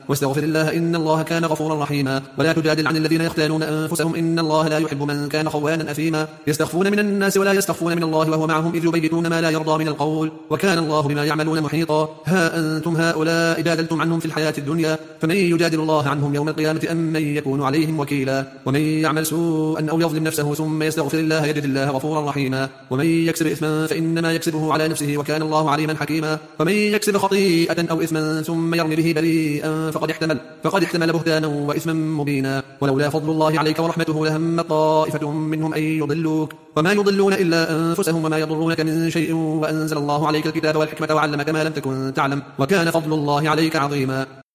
واستغفر الله إن الله كان غفورا رحيما. ولا تجادل عن الذين يختانون أنفسهم إن الله لا يحب من كان خوانا أثيما. يستخفون من الناس ولا يستخفون من الله وهو معهم إذ يبيتون ما لا يرضى من القول وكان الله بما يعملون محيطا. ها أنتم هؤلاء جادلتم عنهم في الحياة الدنيا فمن يجادل الله عنهم يوم القيامة أم من يكون عليهم وكيلا. ومن يعمل سوءا أو يظلم نفسه ثم يستغفر الله يجد الله غفورا رحيما. ومن يكسب إثما فإنما يكسبه على نفسه وكان الله عليما حكيما. ومن يكسب خطيئة أو إثما ثم يرمي به بريئا فقد احتمل بهتانا وإثما مبينا. ولولا فضل الله عليك ورحمته لهم طائفة منهم أن يضلوك وما يضلون إلا أنفسهم وما يضرونك من شيء وأنزل الله عليك الكتاب والحكمة وعلمك ما لم تكن تعلم وكان فضل الله عليك عظيما.